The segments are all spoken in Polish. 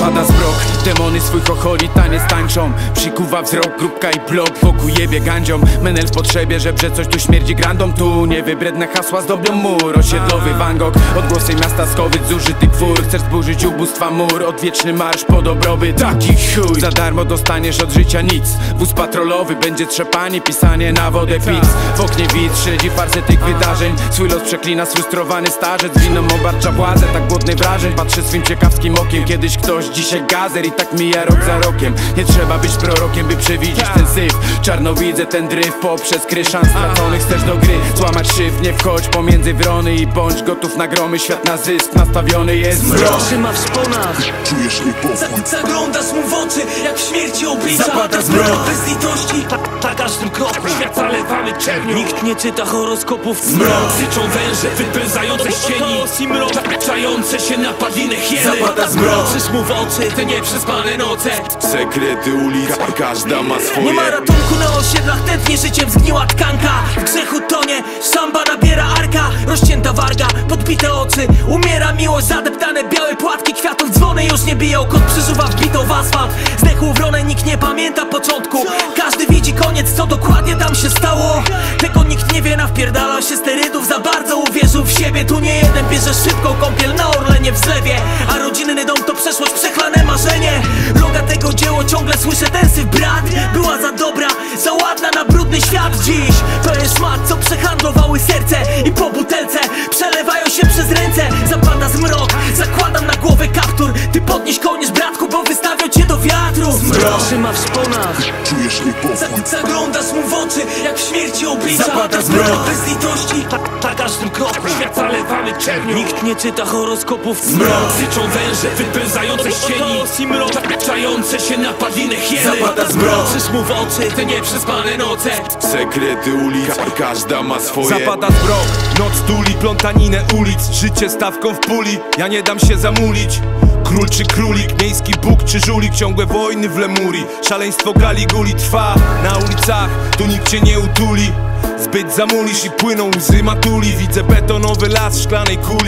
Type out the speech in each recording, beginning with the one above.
Zapada zmrok, demony swój chocholi taniec tańczą. Przykuwa wzrok, grupka i blok, wokół jebie gandzią. Menel w potrzebie, żebrze coś tu śmierdzi grandą. Tu niewybredne hasła zdobią mur, osiedlowy Van Gogh. Odgłosy miasta skowyć, zużyty twór. Chcesz zburzyć ubóstwa mur, odwieczny marsz po dobrobyt. Taki chuj, za darmo dostaniesz od życia nic. Wóz patrolowy, będzie trzepanie, pisanie na wodę pic. W oknie widz śledzi farsę tych wydarzeń. Swój los przeklina sfrustrowany starzec. Winą obarcza władzę, tak głodny wrażeń. Patrzy swym ciekawskim okiem. Kiedyś ktoś, dzisiaj gazer i tak mija rok za rokiem. Nie trzeba być prorokiem, by przewidzieć ten syf. Czarno widzę ten dryf poprzez kryszan straconych. Chcesz do gry, złamać szyf, nie wchodź pomiędzy wrony i bądź gotów na gromy. Świat na zysk, nastawiony jest zmrok. Trzyma w szponach, czujesz niepokój. Zaglądasz mu w oczy, jak w śmierci oblicza. Zapada zmrok, bez litości, na każdym kroku świat zalewamy czernią. Nikt nie czyta horoskopów. zmrok, Krzyczą węże, wypełzające z cieni, czające się na padlinę hieny. zapada zmrok, Patrzysz mu w oczy, te nieprzespane noce. Sekrety ulic, każda ma swoje. Nie ma ratunku na osiedlach, tętnie życiem zgniła tkanka. W grzechu tonie, szamba nabiera arka. Rozcięta warga, podbite oczy. Umiera miłość, zadeptane białe płatki kwiatów. Dzwony już nie biją, kot przeżuwa wbitą w asfalt. Zdechł wronę, nikt nie pamięta początku. Każdy widzi koniec, co dokładnie tam się stało. Tego nikt nie wie, nawpierdalał się sterydów. Za bardzo uwierzył w siebie. Tu nie jeden bierze szybką kąpiel na Orlenie w zlewie. A rodzinny dom to przeszłość, przechlane marzenie. Loga tego dzieło, ciągle słyszę ten syf brat. Była za dobra, za ładna na brudny świat. Dziś to jest szmat, co przehandlowały serce. I po butelce przelewają się przez ręce. Zapada zmrok, zakładam na głowę kaptur. Ty podnieś kołnierz, bratku, bo wystawią cię do wiatru. Zmrok, trzyma w szponach, Czujesz niepokój. zaglądasz mu w oczy, jak w śmierci oblicza. Zapada zmrok, bez litości, na każdym kroku świat zalewamy czernią. Nikt nie czyta horoskopów. zmrok, Krzyczą węże, wypełzające z cieni, czające się na padlinę hieny. zapada zmrok, Patrzysz mu w oczy, te nieprzespane noce. Sekrety ulic, każda ma swoje. Zapada zmrok, noc tuli plątaninę ulic. Życie stawką w puli, ja nie dam się zamulić. Król czy królik, miejski bóg czy żulik. Ciągłe wojny w Lemurii, szaleństwo Galiguli trwa na ulicach, tu nikt cię nie utuli. Zbyt zamulisz i płyną łzy matuli. Widzę betonowy las w szklanej kuli.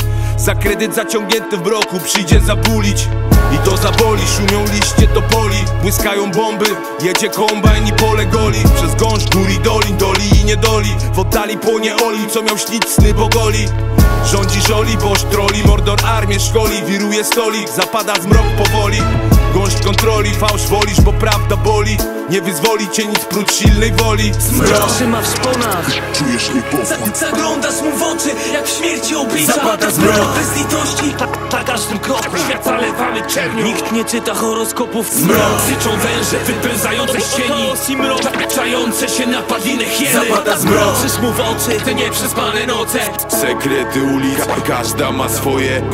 Za kredyt zaciągnięty w broku przyjdzie zabulić. I to zaboli, szumią liście topoli. Błyskają bomby, jedzie kombajn i pole goli. Przez gąszcz gór i dolin, doli i niedoli. W oddali płonie Oli, co miał śnić sny bogoli. Rządzi żoli, boż troli, Mordor armię szkoli. Wiruje stolik, zapada zmrok powoli. Gąszcz kontroli, fałsz wolisz, bo prawda boli. Nie wyzwoli cię nic prócz silnej woli. zmrok, Trzyma w szponach, Czujesz niepokój. zaglądasz mu w oczy, jak w śmierci oblicza. Zapada zmrok, bez litości, na każdym kroku świat zalewamy czernią. Nikt nie czyta horoskopów. zmrok, Krzyczą węże, wypełzające z cieni, czające się na padlinę hieny. zapada zmrok, Patrzysz mu w oczy, te nieprzespane noce. Sekrety ulic, każda ma swoje.